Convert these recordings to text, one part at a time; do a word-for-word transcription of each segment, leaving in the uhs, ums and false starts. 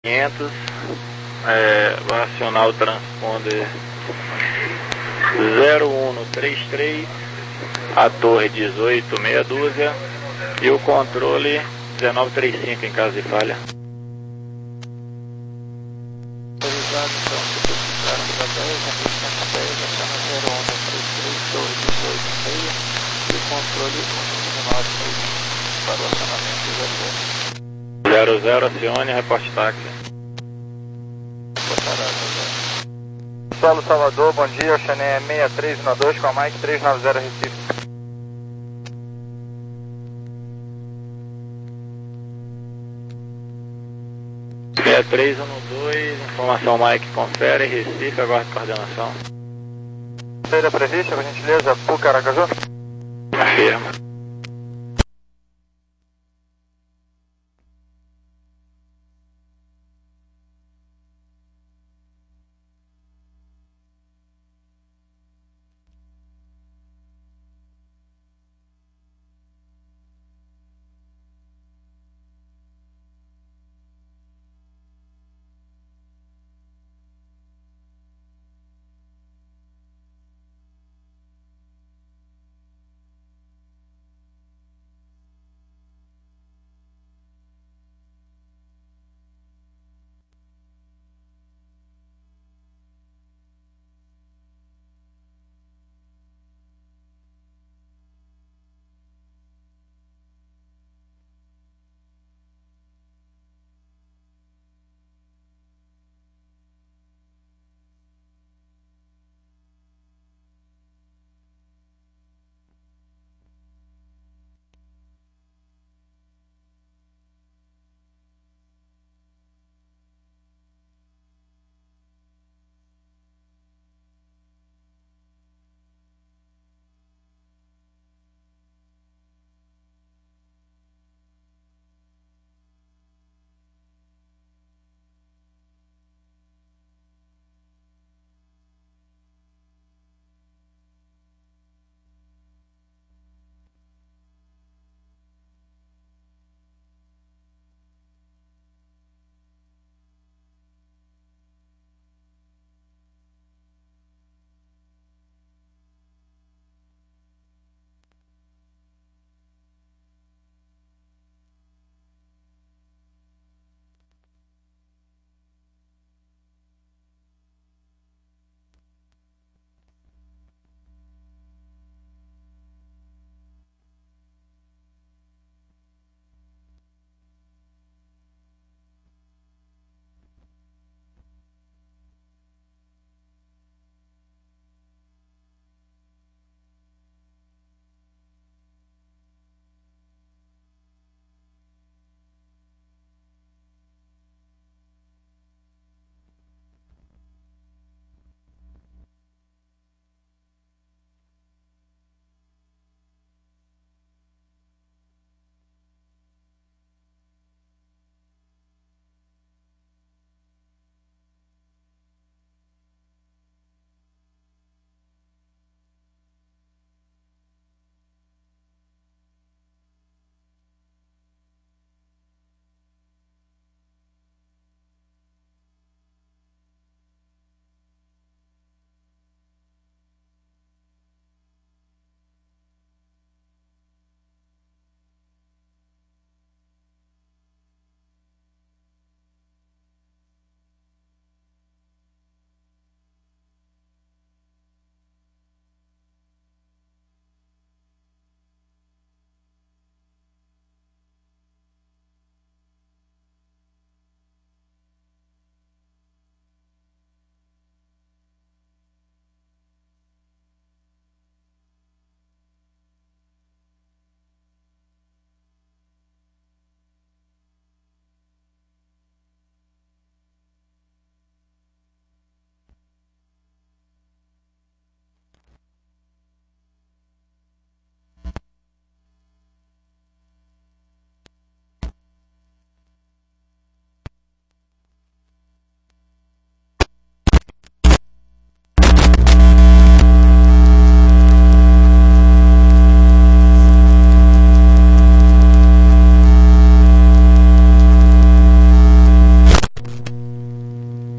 quinhentos, é, vai acionar o transponder zero um três três, a torre dezoito meia dúzia e o controle dezenove trinta e cinco em caso de falha. Autorizado então, certificaram para dez, a mil cento e dez, acena zero um três três, torre dezoito meia e o controle dezenove trinta e cinco para o acionamento zero zero. zero zero, acione, reporte táxi. Solo Salvador, bom dia, o Xané seis três um dois com a Mike três nove zero Recife. seis três um dois, informação Mike, confere, Recife, aguarde coordenação. Saída prevista, por gentileza, Puca Aracaju. Afirma.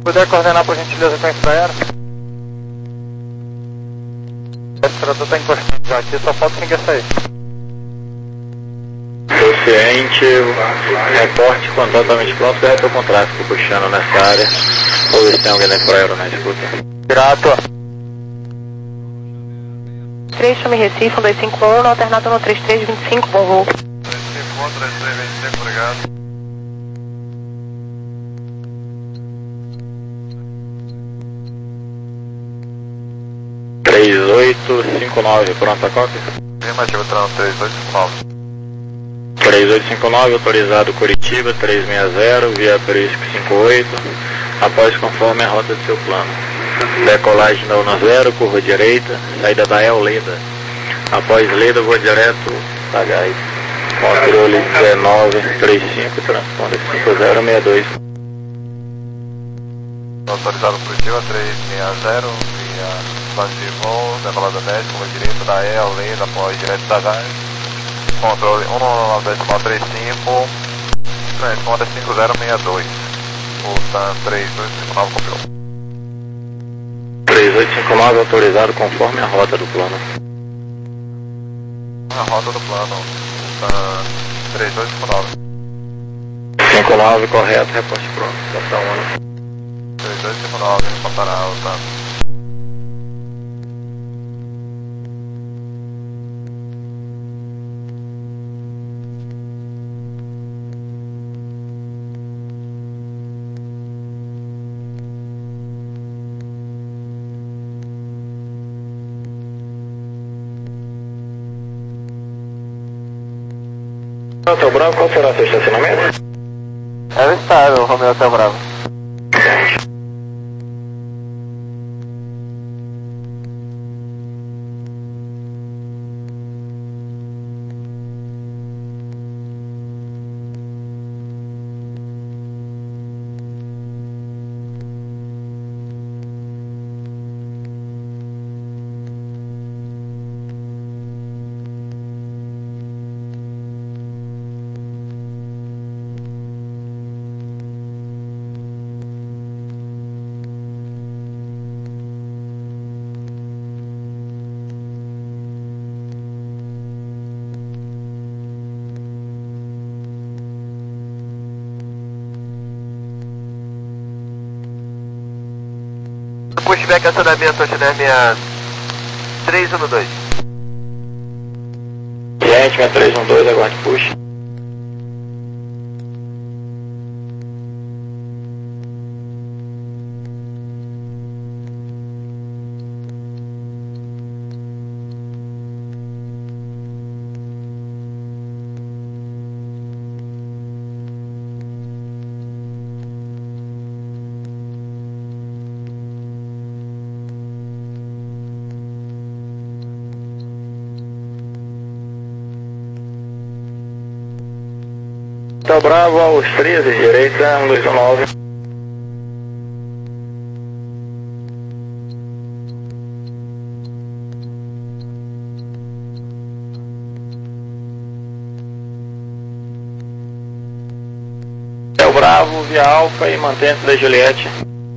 Puder coordenar por gentileza com a Infraero? O operador está encostando já aqui, só falta quem quer sair. Estou ciente, reporte quando totalmente pronto, eu estou com tráfego puxando nessa área. Vou ver se tem alguém da Infraero na escuta. Grato. três, chame Recife, um dois cinco um, no alternado no três três dois cinco, bom voo. três cinco um, três três dois cinco, obrigado. três oito cinco nove, pronta a cópia? Afirmativo, trânsito três oito cinco nove. três oito cinco nove, autorizado Curitiba, três seis zero, via Brisco cinco oito, após conforme a rota do seu plano. Decolagem da UNA zero, curva direita, saída da El Leda. Após Leda, vou direto a gás. Controle dezenove trinta e cinco, transponder cinco zero seis dois. Autorizado Curitiba, três seis zero, via base de voo, decolada média, curva direita da El Leda, após direto da gás. Controle um nove dois três cinco, transponder cinco zero seis dois. Voltando três oito cinco nove, copiou. três oito cinco nove, autorizado conforme a rota do plano. A rota do plano, voltando três oito cinco nove. cinco nove, correto, reposte pronto, estação um. três oito cinco nove, reportará, voltando. Hotel Bravo, qual será o seu estacionamento? É o estável, Romeo Hotel Bravo. Pushback acionamento, acionamento três um dois. Gente, minha três um dois, aguarde push. Hotel Bravo, aos treze, direita, um dois um nove. Hotel Bravo, via Alfa e mantém-se da Juliette.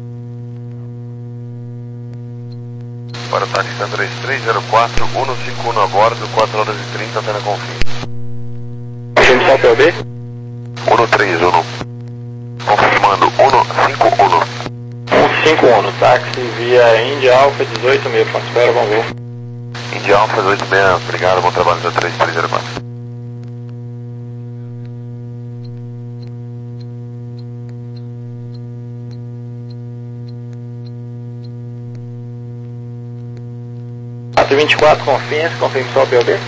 Para taxa três três zero quatro, um cinco um a bordo, quatro horas e trinta, antena confim. Confirme só P O B? um três um. Confirmando, um cinco um. um cinco um, táxi via India Alfa dezoito mil, ponto espera, vamos ver. India Alfa dezoito mil, obrigado, bom trabalho da três três zero quatro. quatro vinte e quatro, confirme, confirme só o P O B.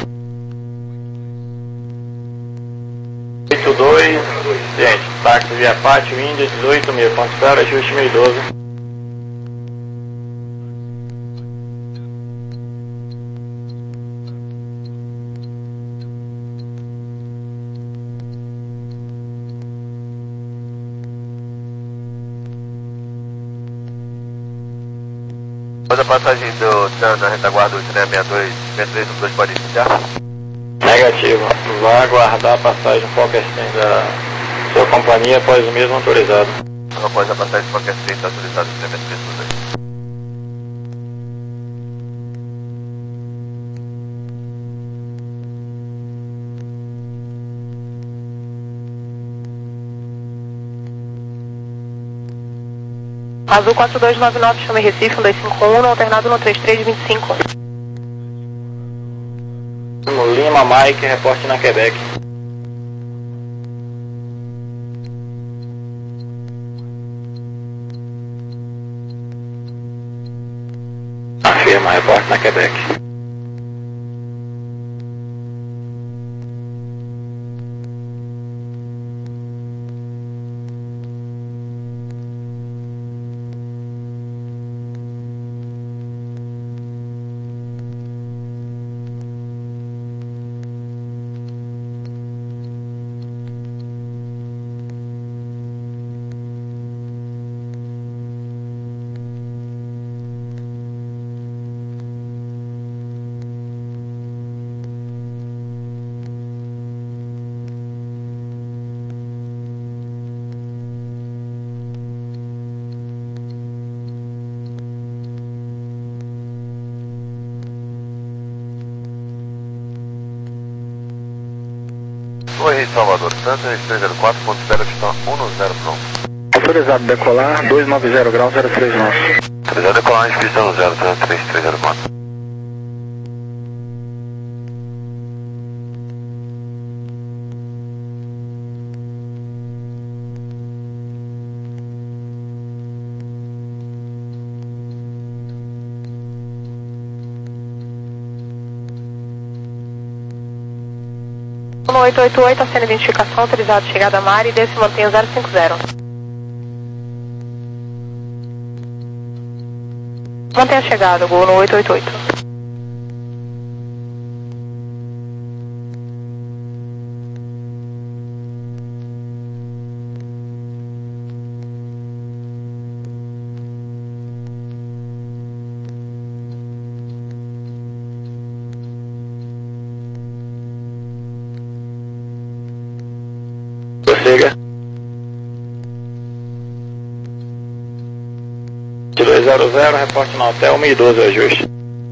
oito dois, gente, táxi via Pátio Índia, dezoito mil, ponto espera, ajuste mil e doze. Após a passagem do da, da retaguarda do Cine sessenta e dois, sessenta e três um dois pode iniciar? Negativo. Vai aguardar a passagem qualquer da sua companhia após o mesmo autorizado. após a passagem de qualquer feita, autorizado o treinamento de estudo aí. Azul quatro dois nove nove, chama Recife, um dois cinco um, alternado no três três dois cinco. Lima, Mike, reporte na Quebec. Afirma, reporte na Quebec. Oi, Salvador, Santa três zero quatro ponto zero, está um zero pronto. Autorizado decolar, dois nove zero graus, zero três nove. Autorizado decolar, pista um zero três três zero quatro. No oito oito oito, acena identificação, autorizado chegada a mar e desse mantenha zero cinco zero. Mantenha a chegada, Gol no oito oito oito. Prossiga. dois zero zero, reporte no hotel, um e doze, ajuste.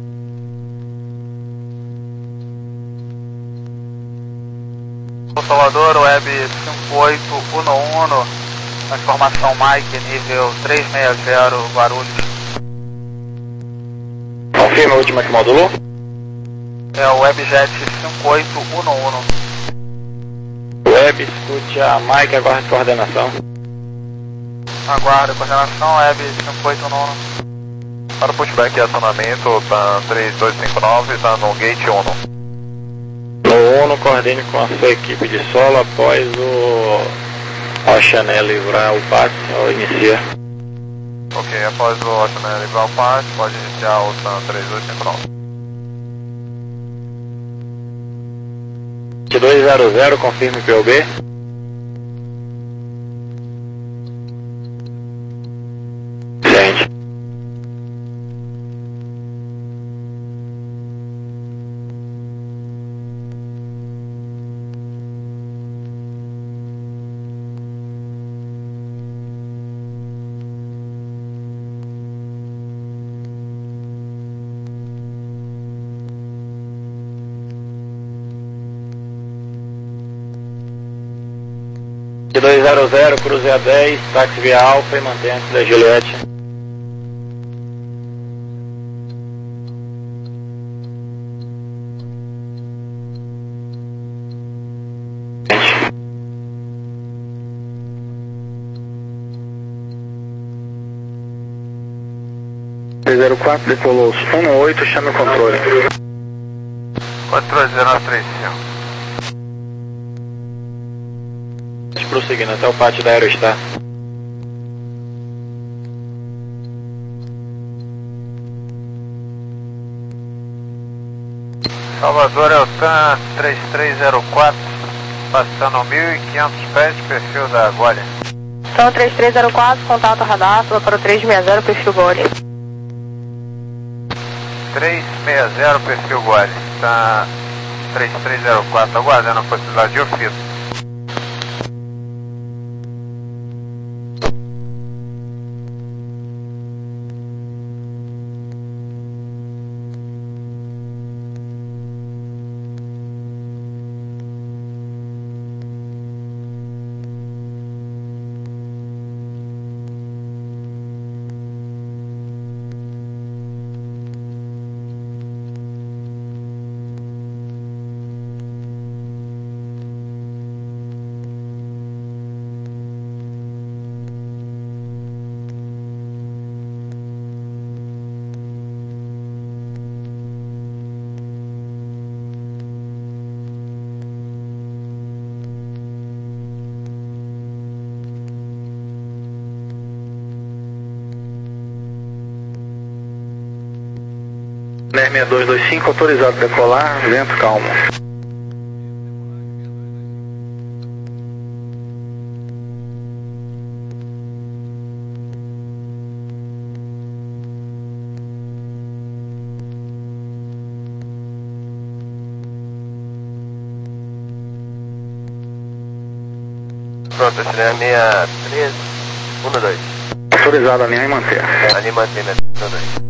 Salvador, web cinco oito um um, transformação Mike, nível três seis zero, Guarulhos. Confirma a última que modulou. É o Webjet cinco oito um um. Web, escute a Mike, aguarde coordenação. Aguarda, coordenação, Web cinco oito um um. Para o pushback e acionamento, tá três dois cinco nove, tá no gate um. No ONU, coordene com a sua equipe de solo após o Oceané livrar o passe ou iniciar. Ok, após o Oceané livrar o passe, pode iniciar o TAM três dois cinco nove. dois zero zero, confirme P O B. Gente. dois zero zero, cruze a dez, táxi via Alfa e mantenha antes da Juliette. três zero quatro, decolou um oito, chame o controle. quatro zero três cinco. Prosseguindo até o pátio da Aerostar. Salvador, é o TAM três três zero quatro, passando mil e quinhentos pés, perfil da Gole. TAM três três zero quatro, contato radar, fila para o três seis zero, perfil Gole. três seis zero, perfil Gole. TAM três três zero quatro, aguardando a possibilidade de ofício. N R seis dois dois cinco, autorizado a decolar, vento calmo. Pronto, esse é a minha três um dois. Autorizado a alinhar e manter. Alinhar e manter, né? um dois.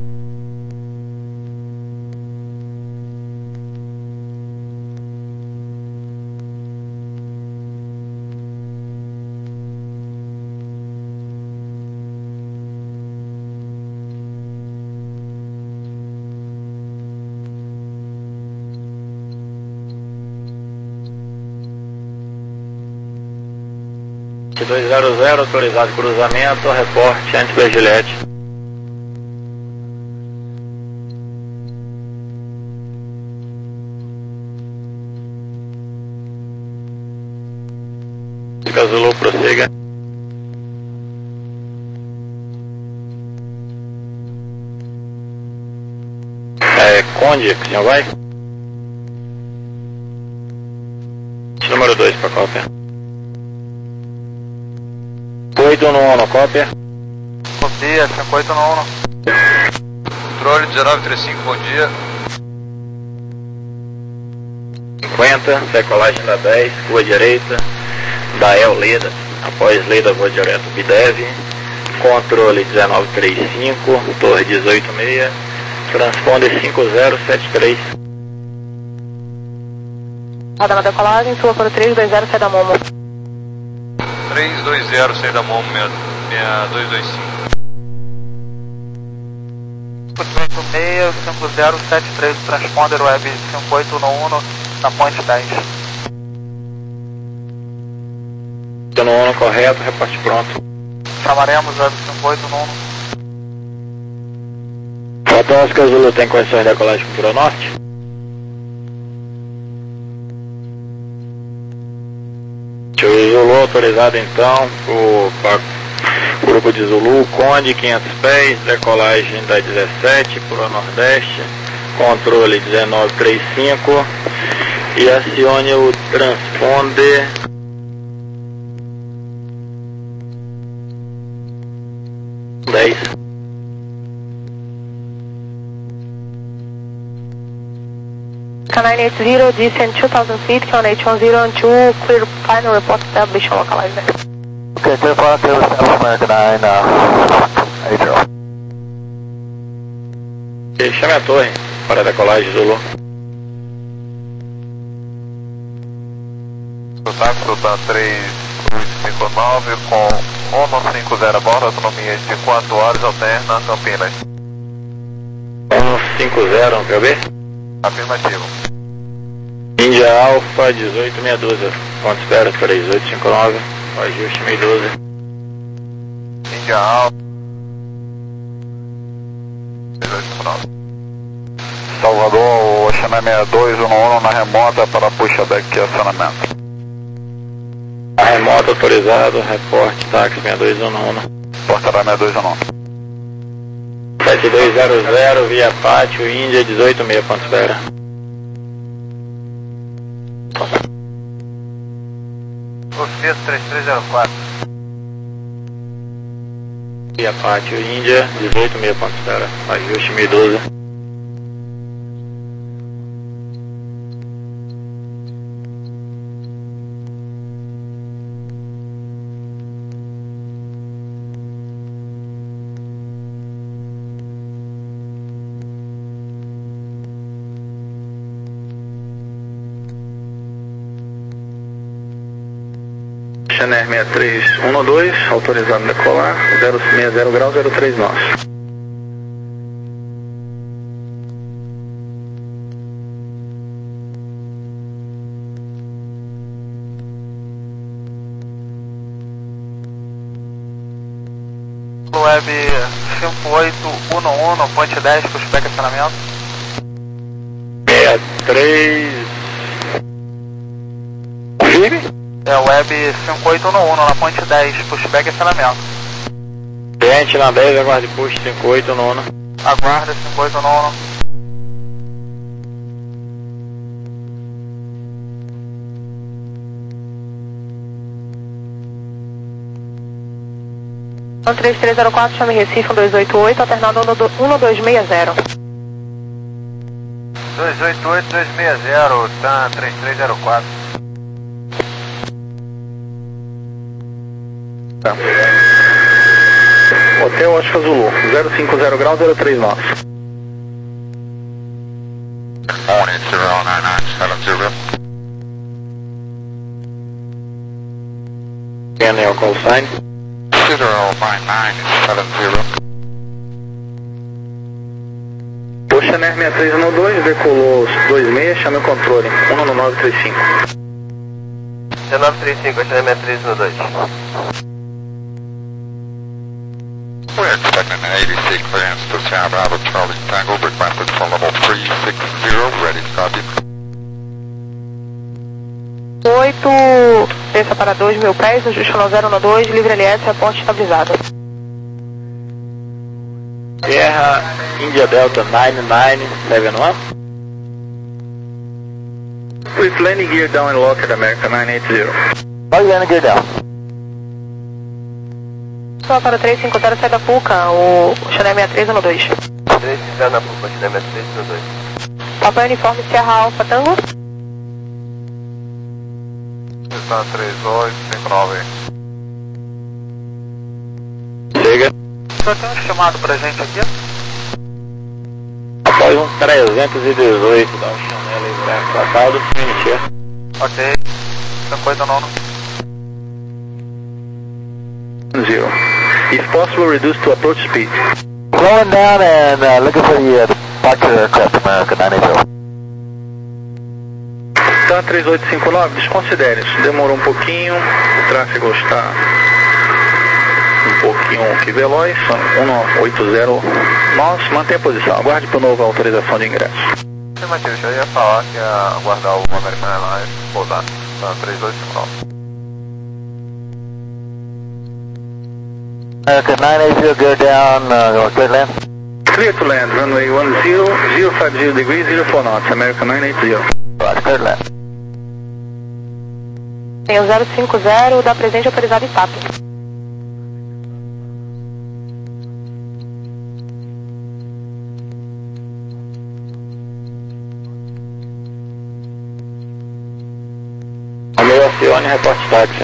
dois zero zero, autorizado cruzamento, reporte antes da Gillette. Zulu, prossiga. É, Conde, que o senhor vai? Número dois para cópia. oito no uno, cópia. Copia, cinco oito no uno. Controle dezenove trinta e cinco, bom dia. cinquenta, decolagem da dez, rua direita, da El Leda, após Leda, vou direto, Bidev, controle dezenove trinta e cinco, torre dezoito seis, transponder cinco zero sete três. Roda na decolagem, sua para o três dois zero, sai da Momo. três dois zero, sai da Momo, dois dois cinco. oito seis, cinco zero sete três, transponder web cinco oito no uno, na ponte dez. No uno correto, reporte pronto. Chamaremos web cinco oito no uno. Foto Oscar Zulu tem condições de decolagem para o norte? Zulu autorizado então para o grupo de Zulu, Conde quinhentos pés, decolagem da dezessete para o nordeste, controle dezenove trinta e cinco e acione o transponder dez. nine eight zero, descend two thousand feet, K one H one zero and two, clear final report established on localizer. Okay, clear final, clear established American nine, uh, eight zero. E chame a torre para a decolagem Zulu. Contato Sultan três cinco nove com um cinco zero a bordo, autonomia de quatro horas, alterna Campinas. um cinco zero, não quer ver? Afirmativo. Índia Alfa dezoito sessenta e dois, ponto espera três oito cinco nove, ajuste seis doze. Índia Alfa três oito cinco nove. Salvador, Oxané sessenta e dois, um uno na remota para puxa-deck e acionamento. A remota autorizado, reporte táxi sessenta e dois um uno. Portará sessenta e dois um uno. sete dois zero zero, via pátio, Índia dezoito seis, ponto espera. Ofício três três zero quatro. Via pátio, Índia dezoito seis, ponto espera. Ajuste seis doze. N R seis três um dois, autorizado a decolar, zero sessenta graus, zero três nós. Web cinco oito um um, ponte dez, pushback acionamento. sessenta e três. Firme? É, web cinco oito um um, na ponte dez, pushback acionamento. Cliente na dez, aguarde push cinco oito no uno. Aguarda cinco oito um um. três três zero quatro, chame Recife um dois oito oito, alternado um dois seis zero. dois oito oito, dois seis zero, T A M três três zero quatro. Tá. Hotel Oscar Zulu, zero cinco zero grau, zero três nós. Morning, zero nine nine seven zero. Can you call sign? zero nine nine seven zero. Ocean Air sessenta e três um dois, decolou dois seis, chame o controle, um nove três cinco. um nove três cinco, Ocean Air sessenta e três um dois. We're expecting an A D C clearance to Sierra Bravo Charlie Tango, requested for level três seis zero, ready to copy. oito, desça para dois mil pés, ajuste no zero um dois, livre L S, reporte estabilizado. Sierra India Delta nine nine seven one. With landing gear down and locked, America nine eight zero. Olha o landing gear down. Só para três cinco zero, sai da Puca, o Chanel sessenta e três um dois. três cinco zero na Puca, Chanel sessenta e três um dois. Papai Uniforme Sierra Alfa Tango. Está três oito cinco nove. Chega. Só tem um chamado pra gente aqui. Após um trezentos e dezoito, dá um Chanel aí branco tratado, minutinho. Ok. cinquenta e nove. Zero. If possible, reduce to approach speed. Slowing down and uh, looking for the uh, departure aircraft, America nine eight zero. T A M três oito cinco nove, desconsidere isso. Demorou um pouquinho, o tráfego está um pouquinho aqui veloz, um oito zero nós, mantenha a posição, aguarde para o novo autorização de ingresso. Sim, Matheus, eu ia falar que ia aguardar o American Airlines pousar, T A M três oito cinco nove. America nine eight zero, gear down, uh, clear land. Clear to land, runway one zero, zero five zero degrees, zero four knots, America nine eight zero. Right, clear land. Tem o zero cinco zero, da presente autorizado I T A P. Acione, reporte táxi.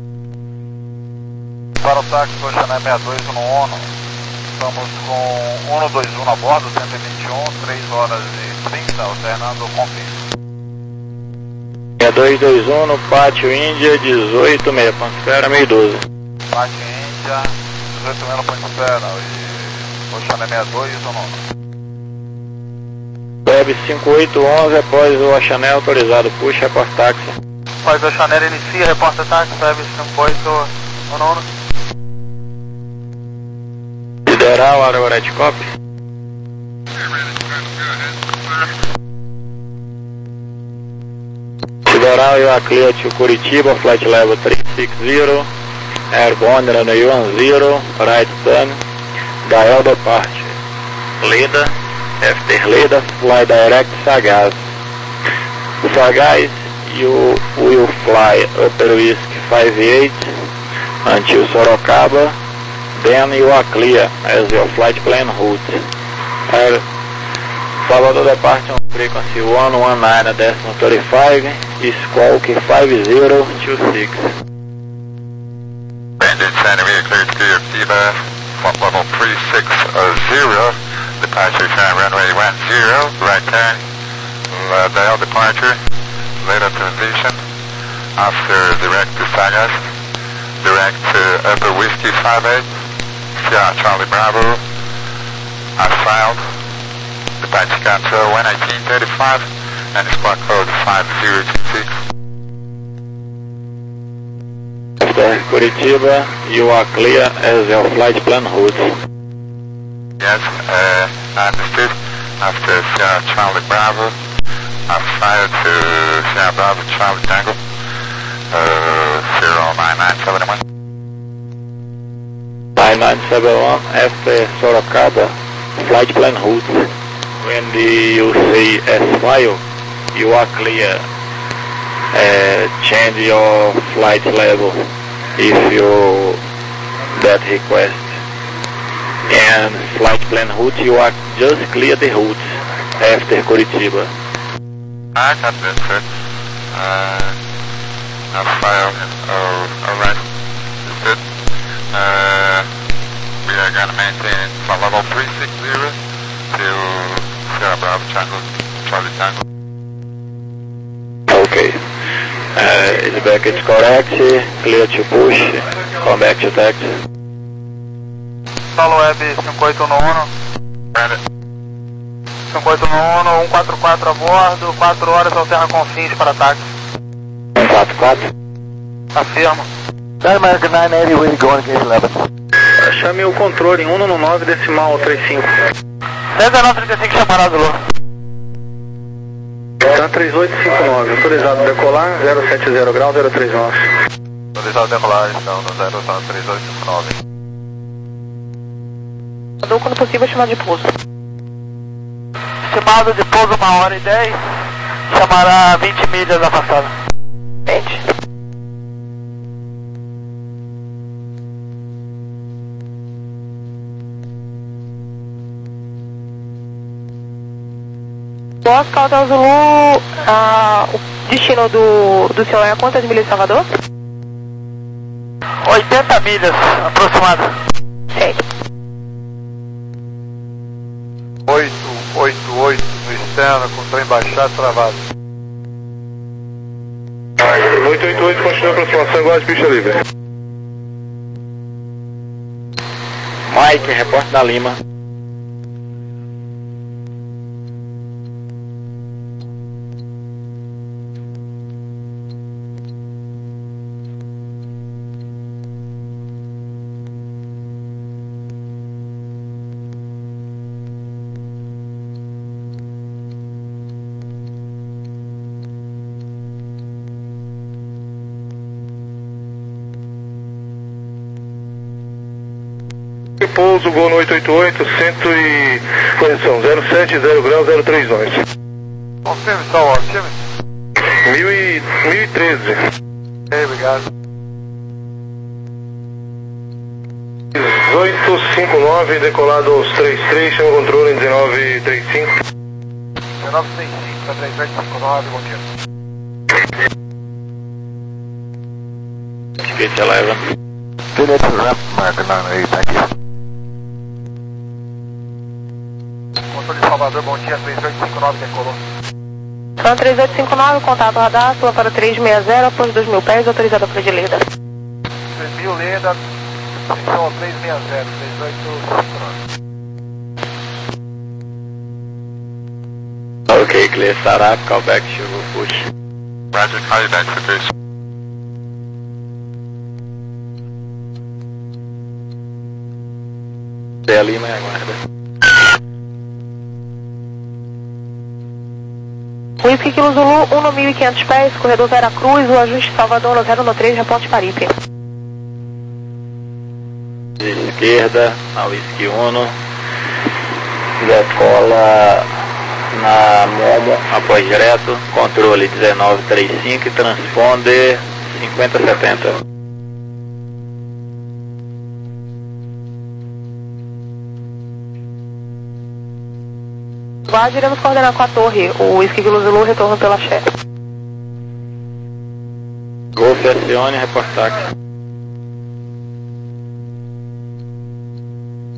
Para o táxi do Chanel sessenta e dois no ONU, estamos com um dois um a bordo, cento e vinte e um, três horas e trinta, alternando o confirmo. É dois dois um no Pátio Índia, dezoito, meia ponto espera, meio doze. Pátio Índia, dezoito meia ponto espera, e o Chanel sessenta e dois no ONU. Web cinco oito um um, após o Chanel autorizado, puxa, reporte táxi. Após o Chanel inicia, reporta táxi, Web cinco oito um um. Sideral, área red copy. Sideral, you are clear to Curitiba, flight level três seis zero, airborne runway one zero, right turn, dial departure. Leda, after Leda, fly direct Sagaz. Sagaz, you will fly Upper Whiskey five eight until Sorocaba, then you are clear as your flight plan route. Air Salvador departure on frequency one one nine decimal thirty-five, Squawk five zero two six. Engine Santa Maria cleared to Curitiba, flight level three six zero, departure time runway one zero, right turn, uh, dial departure, later transition, after direct to Sagaz, direct to Upper Whiskey five eight, Sierra Charlie Bravo, asylum, departure control one eighteen thirty-five, and squawk code five zero two six. After Curitiba, you are clear as your flight plan route. Yes, uh, understood. After Sierra Charlie Bravo, I fired to Sierra Bravo Charlie Tango, uh, zero nine nine seven one. nine nine seven one, after Sorocaba, flight plan route. When the, you say S file, you are clear. Uh, change your flight level if you that request. and flight plan route, you are just clear the route after Curitiba. I got this, sir. Uh, I'll fire uh, alright. Is good. Uh, we are going to maintain from level three six zero to Sierra Bravo Tango, Charlie Tango. Okay. Uh, is back it's correct, clear to push, come back to taxi. Solo Web cinco oito nove. cinco oito nove, um quatro quatro a bordo, quatro horas alterna com fins para táxi. um quatro quatro. Afirma. American nine eighty, where you going, gate eleven? Chame o controle em um nove decimal trinta e cinco. cento e nove trinta e cinco chamado Zulu. Tá três oito cinco nove, autorizado decolar, zero sete zero grau, zero três nove. Autorizado decolar, então, no zero três oito cinco nove. Mandou quando possível chamado de pouso. Estimado de pouso uma hora e dez, chamará vinte milhas afastada. vinte. Oscar Hotel Zulu, ah, o destino do, do senhor é a quantas milhas de Salvador? oitenta milhas aproximadas. Certo. oito oito oito no externo, com trem baixado travado. oito oito oito, continua a aproximação igual as pistas livres. Mike, repórter da Lima. Pouso, Gol no oito oito oito, cento e... correção, zero sete zero grau, zero três nove. Confirme, Star Wars, time. mil e treze. Ok, obrigado. dezoito cinco nove, decolado aos trinta e três, chama o controle em dezenove trinta e cinco. dezenove trinta e cinco, trinta e três cinco nove, bom dia. Skate eleven. Finish ramp, American nine eighty, thank you. Controle de Salvador, bom dia, três oito cinco nove, decolou. São três oito cinco nove, contato radar, sua para trezentos e sessenta, após dois mil pés, autorizada para de Leda. três mil Leda, seção trezentos e sessenta, três oito cinco nove. Okay, clear startup, call back, sugar push. Roger, call you back for three. Até a Lima e aguarda. Whisky Kilo Zulu, um mil e quinhentos pés, corredor Veracruz, o ajuste Salvador no zero três, reporte Paripe. De esquerda, na Whisky Uno. Decola na Momo, após direto, controle dezenove trinta e cinco e transponder cinquenta setenta. Guarda, iremos coordenar com a torre, o Whisky Kilo Zulu, retorno pela chefe. Golf acione, reportaxe.